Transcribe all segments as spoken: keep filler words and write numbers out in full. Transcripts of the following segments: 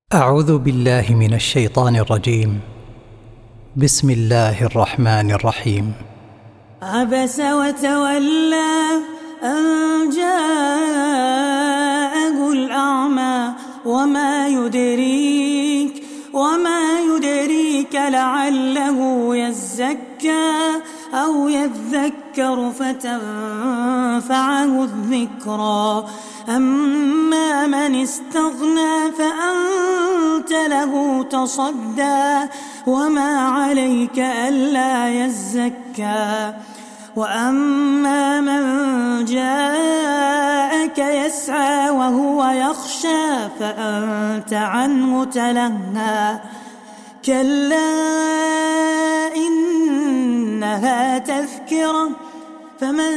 أعوذ بالله من الشيطان الرجيم. بسم الله الرحمن الرحيم. عبس وتولى أن جاءه الأعمى وما يدريك وما يدريك لعله يزكى أو يذكر فتنفعه الذكرى. أما من استغنى فأنت له تصدى وما عليك ألا يزكى. وأما من جاءك يسعى وهو يخشى فأنت عنه تلهى. كلا إنها تذكرة فمن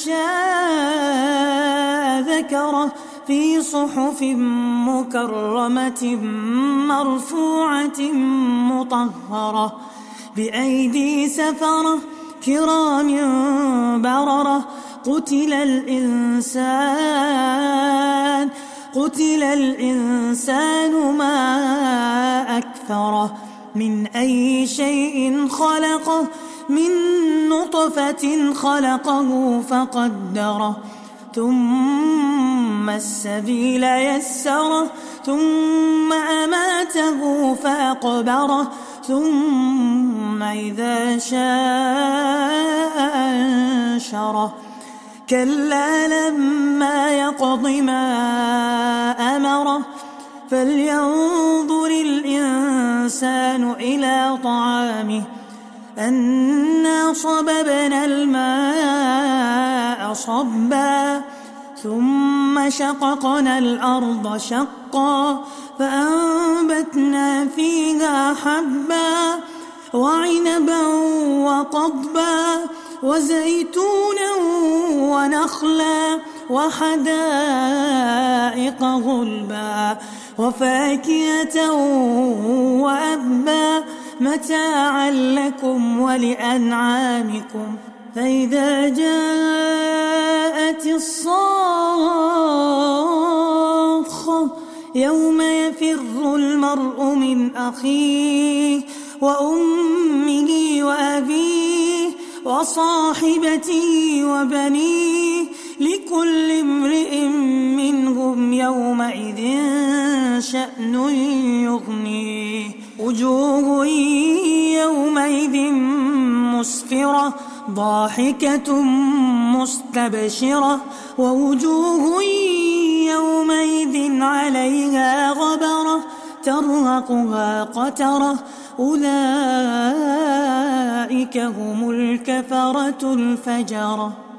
شاء ذكره في صحف مكرمة مرفوعة مطهرة بأيدي سفرة كرام بررة. قتل الإنسان قتل الإنسان ما أكفره من أي شيء خلقه من نطفة خلقه فقدره ثم السبيل يسره ثم أماته فأقبره ثم إذا شاء أنشره. كلا لما يقض ما أمره فلينظر الإنسان إلى طعامه أنا صببنا الماء صبا ثم شققنا الأرض شقا فأنبتنا فيها حبا وعنبا وقضبا وزيتونا ونخلا وحدائق غلبا وفاكهة وأبا متاعا لكم ولأنعامكم. فإذا جاءت الصاخة يوم يفر المرء من أخيه وأمه وأبيه وصاحبته وبنيه لكل امرئ منهم يومئذ شأن يغنيه. وجوه يومئذ مسفرة ضاحكة مستبشرة ووجوه يومئذ عليها غبرة ترهقها قترة أولئك هم الكفرة الفجرة.